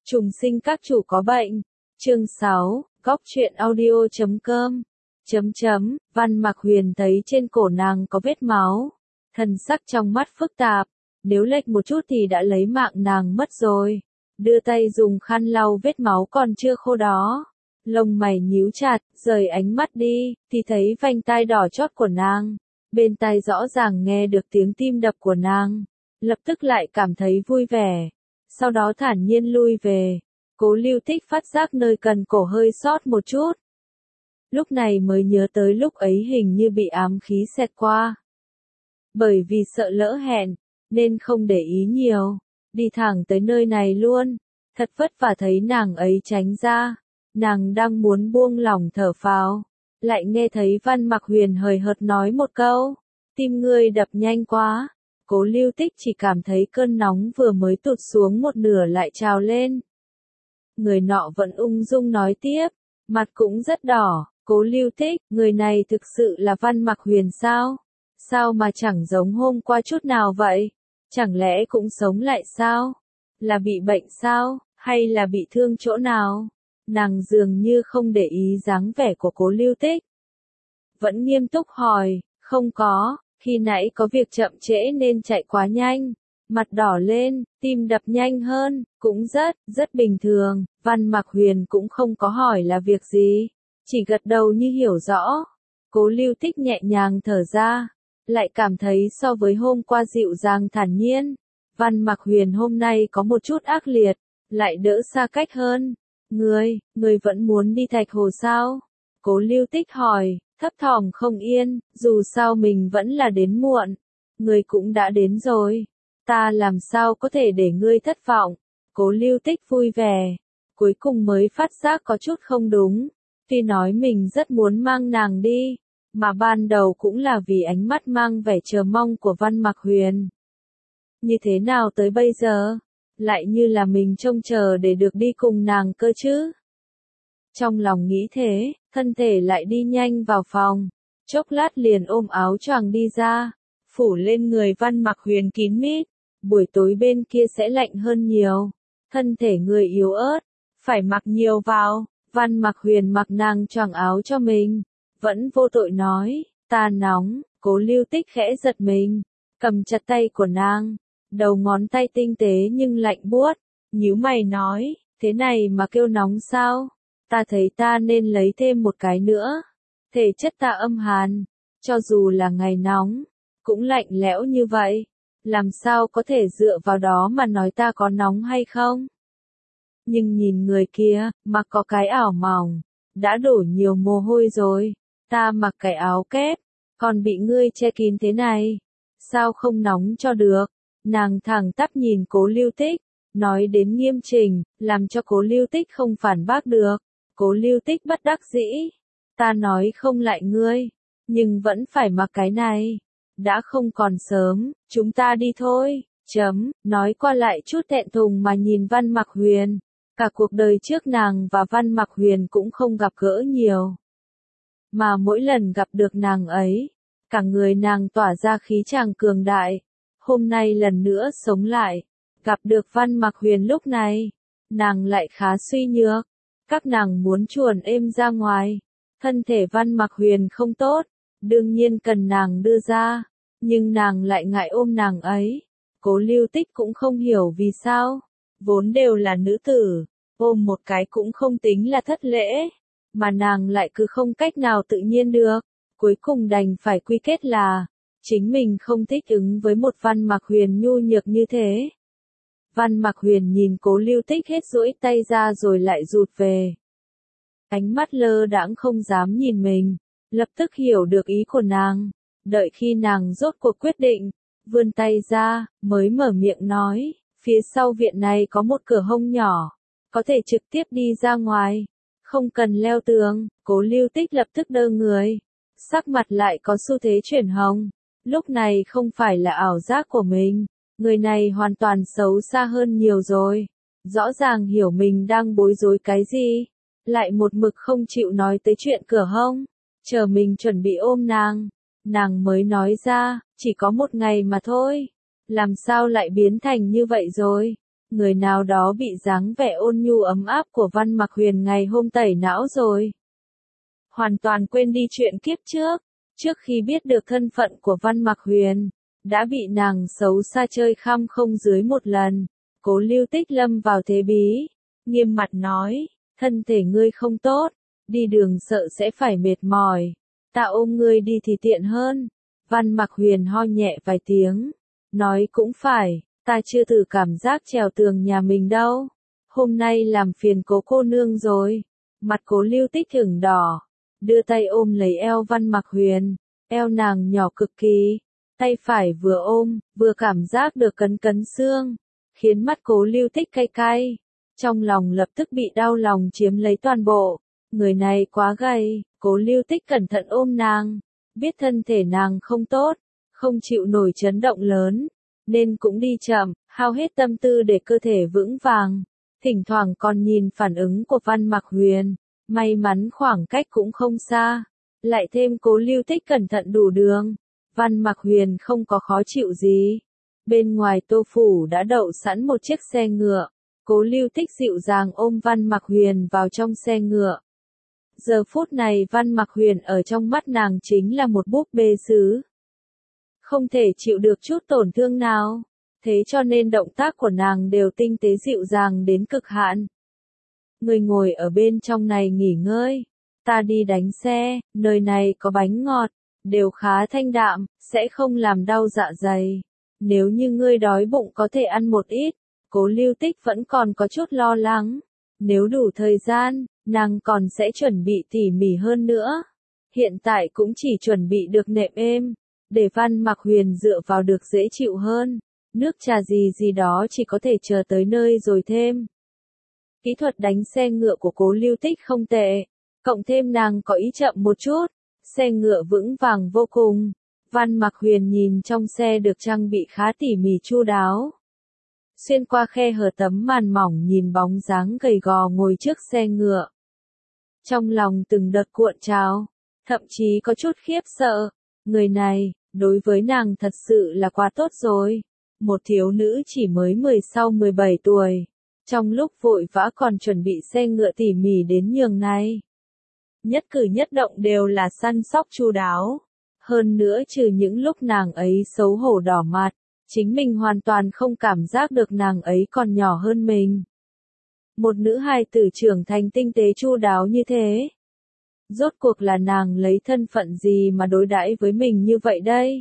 Trùng sinh các chủ có bệnh. Chương 6, góc truyện audio.com. Văn Mạc Huyền thấy trên cổ nàng có vết máu. Thần sắc trong mắt phức tạp. Nếu lệch một chút thì đã lấy mạng nàng mất rồi. Đưa tay dùng khăn lau vết máu còn chưa khô đó. Lông mày nhíu chặt, rời ánh mắt đi, thì thấy vành tai đỏ chót của nàng. Bên tai rõ ràng nghe được tiếng tim đập của nàng. Lập tức lại cảm thấy vui vẻ. Sau đó thản nhiên lui về. Cố Lưu Tích phát giác nơi cần cổ hơi sót một chút. Lúc này mới nhớ tới lúc ấy hình như bị ám khí xẹt qua. Bởi vì sợ lỡ hẹn, nên không để ý nhiều. Đi thẳng tới nơi này luôn. Thật vất vả thấy nàng ấy tránh ra. Nàng đang muốn buông lỏng thở phào. Lại nghe thấy Văn Mạc Huyền hời hợt nói một câu. Tim ngươi đập nhanh quá. Cố Lưu Tích chỉ cảm thấy cơn nóng vừa mới tụt xuống một nửa lại trào lên. Người nọ vẫn ung dung nói tiếp. Mặt cũng rất đỏ. Cố Lưu Tích, người này thực sự là Văn Mạc Huyền sao? Sao mà chẳng giống hôm qua chút nào vậy? Chẳng lẽ cũng sống lại sao? Là bị bệnh sao? Hay là bị thương chỗ nào? Nàng dường như không để ý dáng vẻ của Cố Lưu Tích. Vẫn nghiêm túc hỏi, không có, khi nãy có việc chậm trễ nên chạy quá nhanh. Mặt đỏ lên, tim đập nhanh hơn, cũng rất bình thường. Văn Mạc Huyền cũng không có hỏi là việc gì, chỉ gật đầu như hiểu rõ. Cố Lưu Tích nhẹ nhàng thở ra, lại cảm thấy so với hôm qua dịu dàng thản nhiên. Văn Mạc Huyền hôm nay có một chút ác liệt, lại đỡ xa cách hơn. Ngươi vẫn muốn đi Thạch Hồ sao? Cố Lưu Tích hỏi, thấp thỏm không yên, dù sao mình vẫn là đến muộn. Ngươi cũng đã đến rồi. Ta làm sao có thể để ngươi thất vọng? Cố Lưu Tích vui vẻ. Cuối cùng mới phát giác có chút không đúng. Tuy nói mình rất muốn mang nàng đi, mà ban đầu cũng là vì ánh mắt mang vẻ chờ mong của Văn Mạc Huyền. Như thế nào tới bây giờ? Lại như là mình trông chờ để được đi cùng nàng cơ chứ? Trong lòng nghĩ thế, thân thể lại đi nhanh vào phòng. Chốc lát liền ôm áo choàng đi ra, phủ lên người Văn Mạc Huyền kín mít. Buổi tối bên kia sẽ lạnh hơn nhiều. Thân thể người yếu ớt, phải mặc nhiều vào. Văn Mạc Huyền mặc nàng choàng áo cho mình. Vẫn vô tội nói, ta nóng. Cố Lưu Tích khẽ giật mình, cầm chặt tay của nàng. Đầu ngón tay tinh tế nhưng lạnh buốt. Nhíu mày nói, thế này mà kêu nóng sao? Ta thấy ta nên lấy thêm một cái nữa. Thể chất ta âm hàn. Cho dù là ngày nóng, cũng lạnh lẽo như vậy. Làm sao có thể dựa vào đó mà nói ta có nóng hay không? Nhưng nhìn người kia, mặc có cái áo mỏng, đã đổ nhiều mồ hôi rồi. Ta mặc cái áo kép, còn bị ngươi che kín thế này. Sao không nóng cho được? Nàng thẳng tắp nhìn Cố Lưu Tích, nói đến nghiêm chỉnh, làm cho Cố Lưu Tích không phản bác được. Cố Lưu Tích bất đắc dĩ. Ta nói không lại ngươi, nhưng vẫn phải mặc cái này. Đã không còn sớm, chúng ta đi thôi. Nói qua lại chút thẹn thùng mà nhìn Văn Mạc Huyền. Cả cuộc đời trước nàng và Văn Mạc Huyền cũng không gặp gỡ nhiều. Mà mỗi lần gặp được nàng ấy, cả người nàng tỏa ra khí tràng cường đại. Hôm nay lần nữa sống lại, gặp được Văn Mạc Huyền lúc này, nàng lại khá suy nhược. Các nàng muốn chuồn êm ra ngoài. Thân thể Văn Mạc Huyền không tốt, đương nhiên cần nàng đưa ra, nhưng nàng lại ngại ôm nàng ấy. Cố Lưu Tích cũng không hiểu vì sao, vốn đều là nữ tử, ôm một cái cũng không tính là thất lễ, mà nàng lại cứ không cách nào tự nhiên được. Cuối cùng đành phải quy kết là chính mình không thích ứng với một Văn Mạc Huyền nhu nhược như thế. Văn Mạc Huyền nhìn Cố Lưu Tích hết duỗi tay ra rồi lại rụt về. Ánh mắt lơ đãng không dám nhìn mình, lập tức hiểu được ý của nàng. Đợi khi nàng rốt cuộc quyết định, vươn tay ra, mới mở miệng nói, phía sau viện này có một cửa hông nhỏ, có thể trực tiếp đi ra ngoài, không cần leo tường. Cố Lưu Tích lập tức đơ người, sắc mặt lại có xu thế chuyển hồng. Lúc này không phải là ảo giác của mình, người này hoàn toàn xấu xa hơn nhiều rồi. Rõ ràng hiểu mình đang bối rối cái gì, lại một mực không chịu nói tới chuyện cửa hông. Chờ mình chuẩn bị ôm nàng mới nói ra, chỉ có một ngày mà thôi. Làm sao lại biến thành như vậy rồi? người nào đó bị dáng vẻ ôn nhu ấm áp của Văn Mặc Huyền ngày hôm tẩy não rồi. Hoàn toàn quên đi chuyện kiếp trước khi biết được thân phận của Văn Mặc Huyền, đã bị nàng xấu xa chơi khăm không dưới một lần. Cố Lưu Tích lâm vào thế bí, nghiêm mặt nói, thân thể ngươi không tốt, đi đường sợ sẽ phải mệt mỏi, ta ôm ngươi đi thì tiện hơn. Văn Mặc Huyền ho nhẹ vài tiếng, nói cũng phải, ta chưa thử cảm giác trèo tường nhà mình đâu, hôm nay làm phiền Cố cô nương rồi. Mặt Cố Lưu Tích ửng đỏ, đưa tay ôm lấy eo Văn Mặc Huyền, eo nàng nhỏ cực kỳ, tay phải vừa ôm, vừa cảm giác được cấn cấn xương, khiến mắt Cố Lưu Tích cay cay, trong lòng lập tức bị đau lòng chiếm lấy toàn bộ. Người này quá gầy, Cố Lưu Tích cẩn thận ôm nàng, biết thân thể nàng không tốt, không chịu nổi chấn động lớn, nên cũng đi chậm, hao hết tâm tư để cơ thể vững vàng, thỉnh thoảng còn nhìn phản ứng của Văn Mặc Huyền, may mắn khoảng cách cũng không xa, lại thêm Cố Lưu Tích cẩn thận đủ đường, Văn Mặc Huyền không có khó chịu gì. Bên ngoài Tô phủ đã đậu sẵn một chiếc xe ngựa, Cố Lưu Tích dịu dàng ôm Văn Mặc Huyền vào trong xe ngựa. Giờ phút này Văn Mặc Huyền ở trong mắt nàng chính là một búp bê sứ, không thể chịu được chút tổn thương nào, thế cho nên động tác của nàng đều tinh tế dịu dàng đến cực hạn. Người ngồi ở bên trong này nghỉ ngơi, ta đi đánh xe, nơi này có bánh ngọt, đều khá thanh đạm, sẽ không làm đau dạ dày. Nếu như ngươi đói bụng có thể ăn một ít. Cố Lưu Tích vẫn còn có chút lo lắng, nếu đủ thời gian, nàng còn sẽ chuẩn bị tỉ mỉ hơn nữa. Hiện tại cũng chỉ chuẩn bị được nệm êm, để Văn Mặc Huyền dựa vào được dễ chịu hơn. Nước trà gì đó chỉ có thể chờ tới nơi rồi thêm. Kỹ thuật đánh xe ngựa của Cố Lưu Tích không tệ, cộng thêm nàng có ý chậm một chút, xe ngựa vững vàng vô cùng. Văn Mặc Huyền nhìn trong xe được trang bị khá tỉ mỉ chu đáo. Xuyên qua khe hở tấm màn mỏng nhìn bóng dáng gầy gò ngồi trước xe ngựa. Trong lòng từng đợt cuộn trào, thậm chí có chút khiếp sợ. Người này, đối với nàng thật sự là quá tốt rồi. Một thiếu nữ chỉ mới 16-17 tuổi. Trong lúc vội vã còn chuẩn bị xe ngựa tỉ mỉ đến nhường này. Nhất cử nhất động đều là săn sóc chu đáo. Hơn nữa trừ những lúc nàng ấy xấu hổ đỏ mặt, chính mình hoàn toàn không cảm giác được nàng ấy còn nhỏ hơn mình. Một nữ hài tử trưởng thành tinh tế chu đáo như thế. Rốt cuộc là nàng lấy thân phận gì mà đối đãi với mình như vậy đây?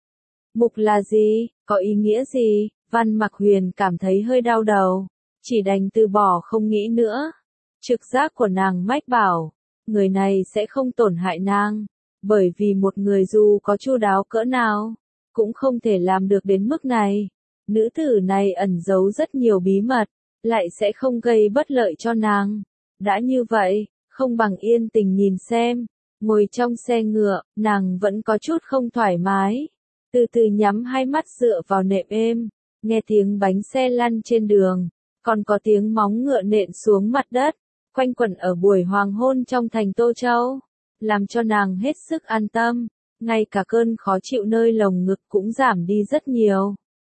Mục là gì? Có ý nghĩa gì? Văn Mặc Huyền cảm thấy hơi đau đầu, chỉ đành từ bỏ không nghĩ nữa. Trực giác của nàng mách bảo, người này sẽ không tổn hại nàng, bởi vì một người dù có chu đáo cỡ nào, cũng không thể làm được đến mức này. Nữ tử này ẩn giấu rất nhiều bí mật, lại sẽ không gây bất lợi cho nàng. Đã như vậy, không bằng yên tình nhìn xem. Ngồi trong xe ngựa, nàng vẫn có chút không thoải mái. Từ từ nhắm hai mắt dựa vào nệm êm, nghe tiếng bánh xe lăn trên đường, còn có tiếng móng ngựa nện xuống mặt đất, quanh quẩn ở buổi hoàng hôn trong thành Tô Châu, làm cho nàng hết sức an tâm, ngay cả cơn khó chịu nơi lồng ngực cũng giảm đi rất nhiều.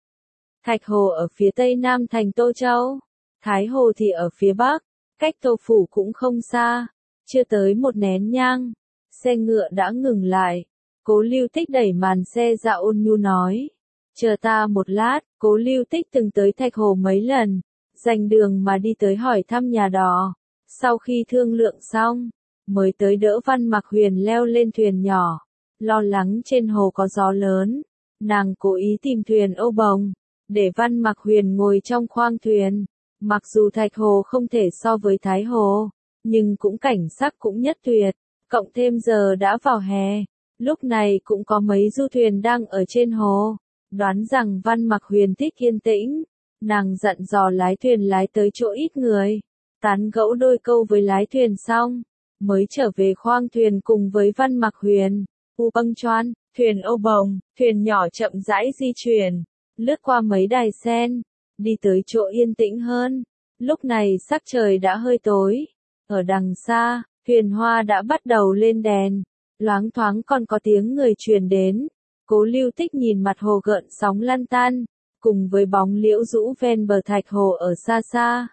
Thạch Hồ ở phía tây nam thành Tô Châu, Thái Hồ thì ở phía bắc, cách Tô phủ cũng không xa, chưa tới một nén nhang, xe ngựa đã ngừng lại. Cố Lưu Tích đẩy màn xe ra ôn nhu nói, chờ ta một lát. Cố Lưu Tích từng tới Thạch Hồ mấy lần, dành đường mà đi tới hỏi thăm nhà đò. Sau khi thương lượng xong, mới tới đỡ Văn Mặc Huyền leo lên thuyền nhỏ. Lo lắng trên hồ có gió lớn, nàng cố ý tìm thuyền âu bồng, để Văn Mặc Huyền ngồi trong khoang thuyền. Mặc dù Thạch Hồ không thể so với Thái Hồ, nhưng cũng cảnh sắc cũng nhất tuyệt, cộng thêm giờ đã vào hè. Lúc này cũng có mấy du thuyền đang ở trên hồ, đoán rằng Văn Mặc Huyền thích yên tĩnh, nàng dặn dò lái thuyền lái tới chỗ ít người, tán gẫu đôi câu với lái thuyền xong, mới trở về khoang thuyền cùng với Văn Mặc Huyền. U bâng choan, thuyền âu bồng, thuyền nhỏ chậm rãi di chuyển, lướt qua mấy đài sen, đi tới chỗ yên tĩnh hơn. Lúc này sắc trời đã hơi tối, ở đằng xa, thuyền hoa đã bắt đầu lên đèn. Loáng thoáng còn có tiếng người truyền đến. Cố Lưu Tích nhìn mặt hồ gợn sóng lăn tăn, cùng với bóng liễu rũ ven bờ thạch hồ ở xa xa.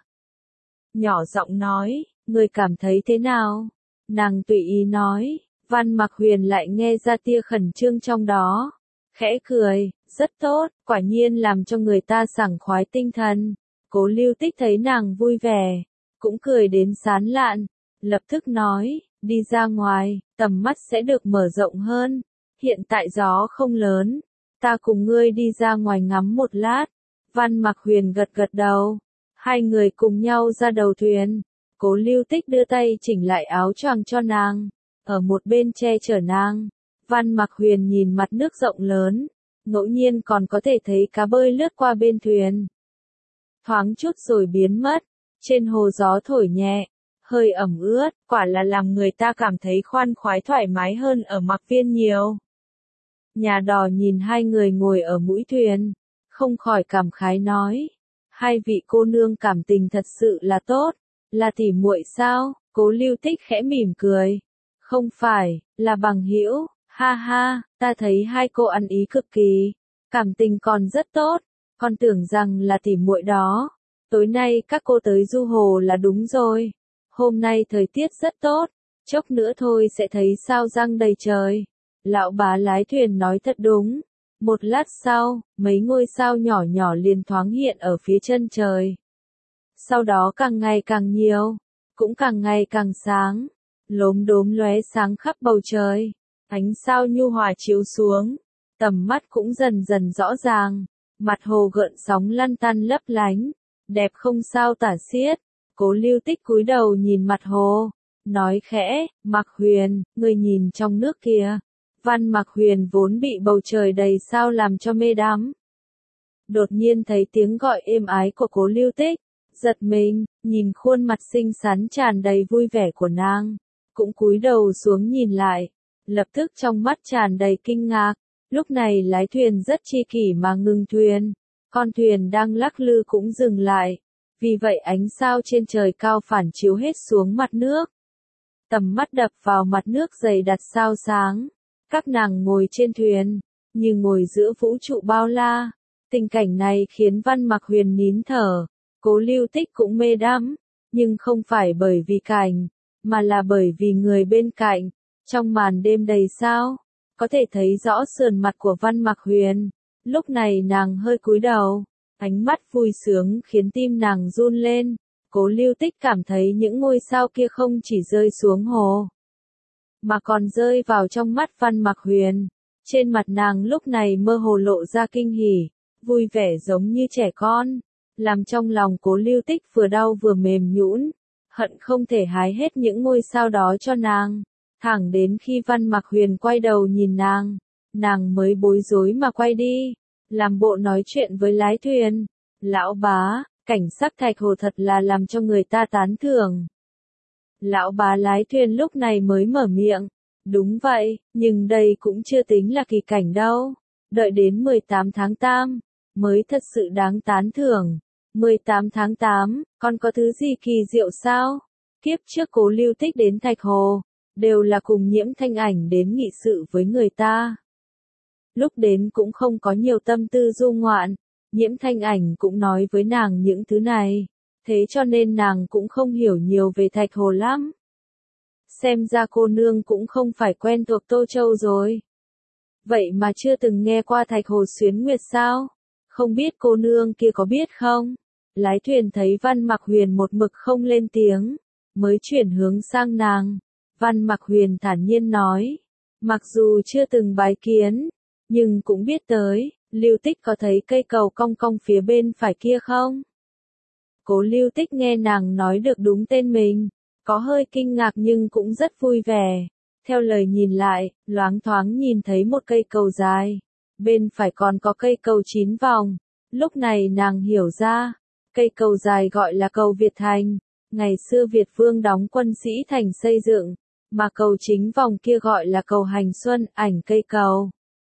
Nhỏ giọng nói, người cảm thấy thế nào? Nàng tùy ý nói, Văn Mặc Huyền lại nghe ra tia khẩn trương trong đó. Khẽ cười, rất tốt, quả nhiên làm cho người ta sảng khoái tinh thần. Cố Lưu Tích thấy nàng vui vẻ, cũng cười đến sán lạn, lập tức nói, đi ra ngoài, tầm mắt sẽ được mở rộng hơn. Hiện tại gió không lớn, ta cùng ngươi đi ra ngoài ngắm một lát. Văn Mặc Huyền gật gật đầu, hai người cùng nhau ra đầu thuyền. Cố Lưu Tích đưa tay chỉnh lại áo choàng cho nàng, ở một bên che chở nàng. Văn Mặc Huyền nhìn mặt nước rộng lớn, ngẫu nhiên còn có thể thấy cá bơi lướt qua bên thuyền. Thoáng chút rồi biến mất, trên hồ gió thổi nhẹ, hơi ẩm ướt, quả là làm người ta cảm thấy khoan khoái thoải mái hơn ở Mặc Viên nhiều. Nhà đò nhìn hai người ngồi ở mũi thuyền, không khỏi cảm khái nói, hai vị cô nương cảm tình thật sự là tốt, là tỉ muội sao? Cố Lưu Tích khẽ mỉm cười, không phải, là bằng hữu, ha ha, ta thấy hai cô ăn ý cực kỳ, cảm tình còn rất tốt, con tưởng rằng là tỉ muội đó. Tối nay các cô tới du hồ là đúng rồi, hôm nay thời tiết rất tốt, chốc nữa thôi sẽ thấy sao răng đầy trời. Lão bá lái thuyền nói thật đúng. Một lát sau, mấy ngôi sao nhỏ nhỏ liền thoáng hiện ở phía chân trời. Sau đó càng ngày càng nhiều, cũng càng ngày càng sáng, lốm đốm lóe sáng khắp bầu trời. Ánh sao nhu hòa chiếu xuống, tầm mắt cũng dần dần rõ ràng, mặt hồ gợn sóng lăn tăn lấp lánh, đẹp không sao tả xiết. Cố Lưu Tích cúi đầu nhìn mặt hồ, nói khẽ, Mặc Huyền, ngươi nhìn trong nước kìa. Văn Mặc Huyền vốn bị bầu trời đầy sao làm cho mê đắm. Đột nhiên thấy tiếng gọi êm ái của Cố Lưu Tích, giật mình, nhìn khuôn mặt xinh xắn tràn đầy vui vẻ của nàng, cũng cúi đầu xuống nhìn lại, lập tức trong mắt tràn đầy kinh ngạc. Lúc này lái thuyền rất chi kỷ mà ngừng thuyền, con thuyền đang lắc lư cũng dừng lại, vì vậy ánh sao trên trời cao phản chiếu hết xuống mặt nước. Tầm mắt đập vào mặt nước dày đặc sao sáng. Các nàng ngồi trên thuyền, như ngồi giữa vũ trụ bao la. Tình cảnh này khiến Văn Mặc Huyền nín thở, Cố Lưu Tích cũng mê đắm, nhưng không phải bởi vì cảnh, mà là bởi vì người bên cạnh. Trong màn đêm đầy sao, có thể thấy rõ sườn mặt của Văn Mặc Huyền. Lúc này nàng hơi cúi đầu, ánh mắt vui sướng khiến tim nàng run lên. Cố Lưu Tích cảm thấy những ngôi sao kia không chỉ rơi xuống hồ, mà còn rơi vào trong mắt Văn Mặc Huyền. Trên mặt nàng lúc này mơ hồ lộ ra kinh hỉ, vui vẻ giống như trẻ con, làm trong lòng Cố Lưu Tích vừa đau vừa mềm nhũn, hận không thể hái hết những ngôi sao đó cho nàng. Thẳng đến khi Văn Mặc Huyền quay đầu nhìn nàng mới bối rối mà quay đi, làm bộ nói chuyện với lái thuyền. Lão bá, cảnh sắc thạch hồ thật là làm cho người ta tán thưởng. Lão bá lái thuyền lúc này mới mở miệng. Đúng vậy, nhưng đây cũng chưa tính là kỳ cảnh đâu. Đợi đến 18 tháng 8, mới thật sự đáng tán thưởng. 18 tháng 8, còn có thứ gì kỳ diệu sao? Kiếp trước Cố Lưu Tích đến Thạch Hồ, đều là cùng Nhiễm Thanh Ảnh đến nghị sự với người ta. Lúc đến cũng không có nhiều tâm tư du ngoạn, Nhiễm Thanh Ảnh cũng nói với nàng những thứ này, thế cho nên nàng cũng không hiểu nhiều về Thạch Hồ lắm. Xem ra cô nương cũng không phải quen thuộc Tô Châu rồi. Vậy mà chưa từng nghe qua Thạch Hồ Xuyến Nguyệt sao? Không biết cô nương kia có biết không? Lái thuyền thấy Văn Mặc Huyền một mực không lên tiếng, mới chuyển hướng sang nàng. Văn Mặc Huyền thản nhiên nói, mặc dù chưa từng bái kiến, nhưng cũng biết tới. Lưu Tích có thấy cây cầu cong cong phía bên phải kia không? Cố Lưu Tích nghe nàng nói được đúng tên mình, có hơi kinh ngạc nhưng cũng rất vui vẻ. Theo lời nhìn lại, loáng thoáng nhìn thấy một cây cầu dài, bên phải còn có cây cầu 9 vòng. Lúc này nàng hiểu ra, cây cầu dài gọi là cầu Việt Thành, ngày xưa Việt Vương đóng quân sĩ thành xây dựng, mà cầu chính vòng kia gọi là cầu Hành Xuân, ảnh cây cầu.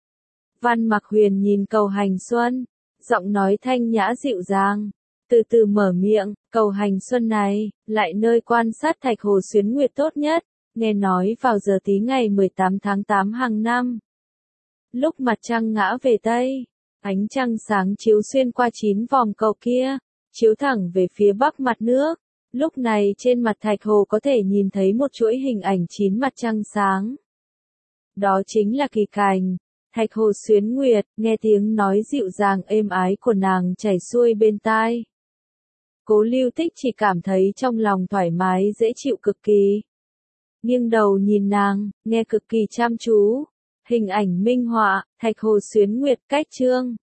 Văn Mặc Huyền nhìn cầu Hành Xuân, giọng nói thanh nhã dịu dàng, từ từ mở miệng, cầu Hành Xuân này, lại nơi quan sát Thạch Hồ Xuyến Nguyệt tốt nhất, nghe nói vào giờ tí ngày 18 tháng 8 hàng năm. Lúc mặt trăng ngã về Tây, Ánh trăng sáng chiếu xuyên qua 9 vòng cầu kia, chiếu thẳng về phía bắc mặt nước. Lúc này trên mặt thạch hồ có thể nhìn thấy một chuỗi hình ảnh 9 mặt trăng sáng. Đó chính là Kỳ Cành. Thạch hồ xuyến nguyệt, nghe tiếng nói dịu dàng êm ái của nàng chảy xuôi bên tai. Cố Lưu Tích chỉ cảm thấy trong lòng thoải mái dễ chịu cực kỳ. Nghiêng đầu nhìn nàng, nghe cực kỳ chăm chú. Hình ảnh minh họa, thạch hồ xuyến nguyệt cách chương.